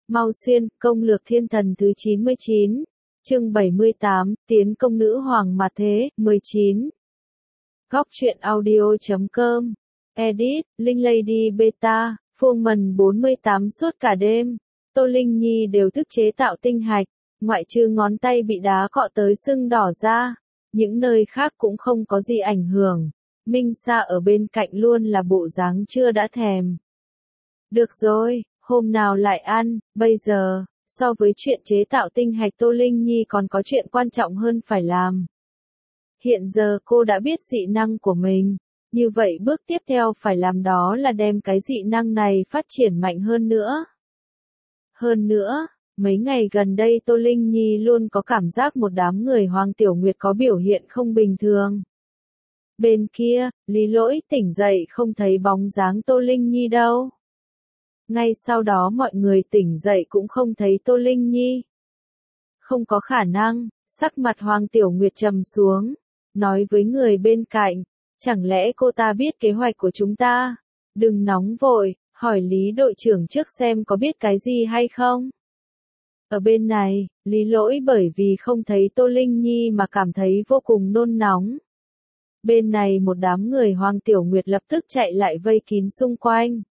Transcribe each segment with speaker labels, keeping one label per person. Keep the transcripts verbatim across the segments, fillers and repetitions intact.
Speaker 1: Mau Xuyên, công lược thiên thần thứ chín mươi chín, chương bảy mươi tám, tiến công nữ hoàng mà thế, mười chín. Góc truyện audio chấm com, edit, Linh Lady Beta, Phương Mần bốn mươi tám suốt cả đêm, Tô Linh Nhi đều thức chế tạo tinh hạch, ngoại trừ ngón tay bị đá cọ tới sưng đỏ ra, những nơi khác cũng không có gì ảnh hưởng. Minh Sa ở bên cạnh luôn là bộ dáng chưa đã thèm. Được rồi, hôm nào lại ăn, bây giờ, so với chuyện chế tạo tinh hạch Tô Linh Nhi còn có chuyện quan trọng hơn phải làm. Hiện giờ cô đã biết dị năng của mình, như vậy bước tiếp theo phải làm đó là đem cái dị năng này phát triển mạnh hơn nữa. Hơn nữa, mấy ngày gần đây Tô Linh Nhi luôn có cảm giác một đám người Hoàng Tiểu Nguyệt có biểu hiện không bình thường. Bên kia, Lý Lỗi tỉnh dậy không thấy bóng dáng Tô Linh Nhi đâu. Ngay sau đó mọi người tỉnh dậy cũng không thấy Tô Linh Nhi. Không có khả năng, sắc mặt Hoàng Tiểu Nguyệt trầm xuống, nói với người bên cạnh, chẳng lẽ cô ta biết kế hoạch của chúng ta? Đừng nóng vội, hỏi Lý đội trưởng trước xem có biết cái gì hay không? Ở bên này, Lý Lỗi bởi vì không thấy Tô Linh Nhi mà cảm thấy vô cùng nôn nóng. Bên này một đám người Hoàng Tiểu Nguyệt lập tức chạy lại vây kín xung quanh.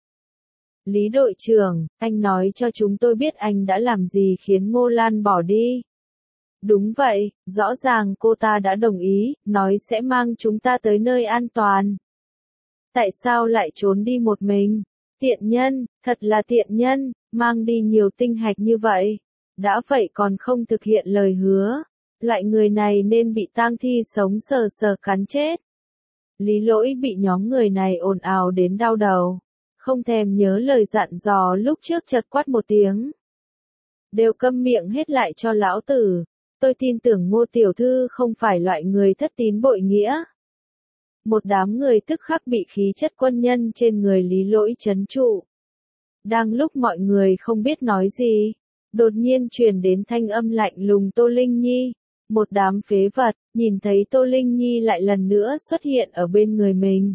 Speaker 1: Lý đội trưởng, anh nói cho chúng tôi biết anh đã làm gì khiến Ngô Lan bỏ đi. Đúng vậy, rõ ràng cô ta đã đồng ý, nói sẽ mang chúng ta tới nơi an toàn. Tại sao lại trốn đi một mình? Tiện nhân, thật là tiện nhân, mang đi nhiều tinh hạch như vậy. Đã vậy còn không thực hiện lời hứa. Loại người này nên bị tang thi sống sờ sờ cắn chết. Lý Lỗi bị nhóm người này ồn ào đến đau đầu. Không thèm nhớ lời dặn dò lúc trước chợt quát một tiếng. Đều câm miệng hết lại cho lão tử. Tôi tin tưởng Ngô tiểu thư không phải loại người thất tín bội nghĩa. Một đám người tức khắc bị khí chất quân nhân trên người Lý Lỗi trấn trụ. Đang lúc mọi người không biết nói gì, đột nhiên truyền đến thanh âm lạnh lùng Tô Linh Nhi. Một đám phế vật, nhìn thấy Tô Linh Nhi lại lần nữa xuất hiện ở bên người mình.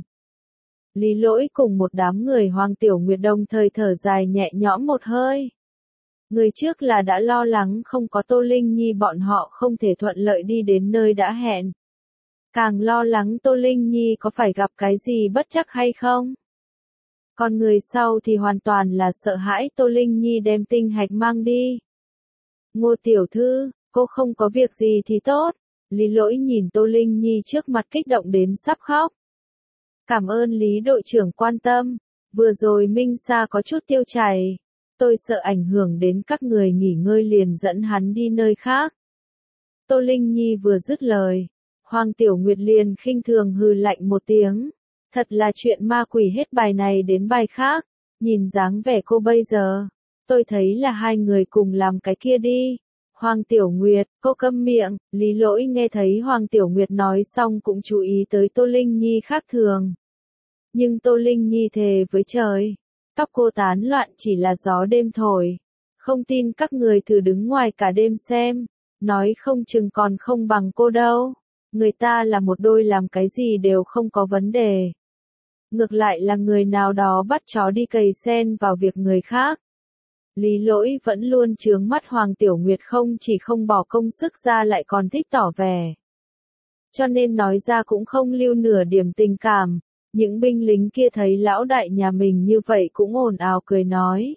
Speaker 1: Lý Lỗi cùng một đám người Hoàng Tiểu Nguyệt đồng thời thở dài nhẹ nhõm một hơi. Người trước là đã lo lắng không có Tô Linh Nhi bọn họ không thể thuận lợi đi đến nơi đã hẹn. Càng lo lắng Tô Linh Nhi có phải gặp cái gì bất trắc hay không. Còn người sau thì hoàn toàn là sợ hãi Tô Linh Nhi đem tinh hạch mang đi. Ngô tiểu thư, cô không có việc gì thì tốt. Lý Lỗi nhìn Tô Linh Nhi trước mặt kích động đến sắp khóc. Cảm ơn Lý đội trưởng quan tâm. Vừa rồi Minh Sa có chút tiêu chảy. Tôi sợ ảnh hưởng đến các người nghỉ ngơi liền dẫn hắn đi nơi khác. Tô Linh Nhi vừa dứt lời. Hoàng Tiểu Nguyệt liền khinh thường hừ lạnh một tiếng. Thật là chuyện ma quỷ hết bài này đến bài khác. Nhìn dáng vẻ cô bây giờ. Tôi thấy là hai người cùng làm cái kia đi. Hoàng Tiểu Nguyệt, cô câm miệng. Lý Lỗi nghe thấy Hoàng Tiểu Nguyệt nói xong cũng chú ý tới Tô Linh Nhi khác thường. Nhưng Tô Linh Nhi thề với trời. Tóc cô tán loạn chỉ là gió đêm thổi. Không tin các người thử đứng ngoài cả đêm xem. Nói không chừng còn không bằng cô đâu. Người ta là một đôi làm cái gì đều không có vấn đề. Ngược lại là người nào đó bắt chó đi cày sen vào việc người khác. Lý Lỗi vẫn luôn chướng mắt Hoàng Tiểu Nguyệt không chỉ không bỏ công sức ra lại còn thích tỏ vẻ. Cho nên nói ra cũng không lưu nửa điểm tình cảm. Những binh lính kia thấy lão đại nhà mình như vậy cũng ồn ào cười nói.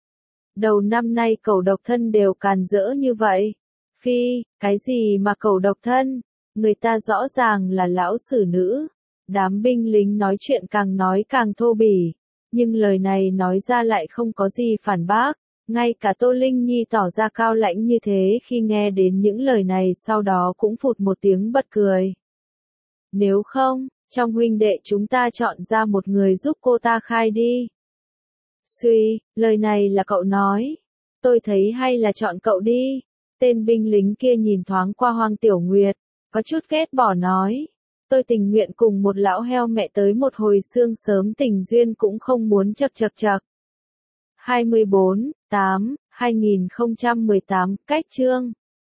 Speaker 1: Đầu năm nay cẩu độc thân đều càn rỡ như vậy. Phi, cái gì mà cẩu độc thân? Người ta rõ ràng là lão sử nữ. Đám binh lính nói chuyện càng nói càng thô bỉ. Nhưng lời này nói ra lại không có gì phản bác. Ngay cả Tô Linh Nhi tỏ ra cao lãnh như thế khi nghe đến những lời này sau đó cũng phụt một tiếng bật cười. Nếu không, trong huynh đệ chúng ta chọn ra một người giúp cô ta khai đi. Suy, lời này là cậu nói. Tôi thấy hay là chọn cậu đi. Tên binh lính kia nhìn thoáng qua Hoàng Tiểu Nguyệt, có chút ghét bỏ nói. Tôi tình nguyện cùng một lão heo mẹ tới một hồi sương sớm tình duyên cũng không muốn chật chật chật. hai mươi bốn, tám, hai nghìn không trăm mười tám, cách chương.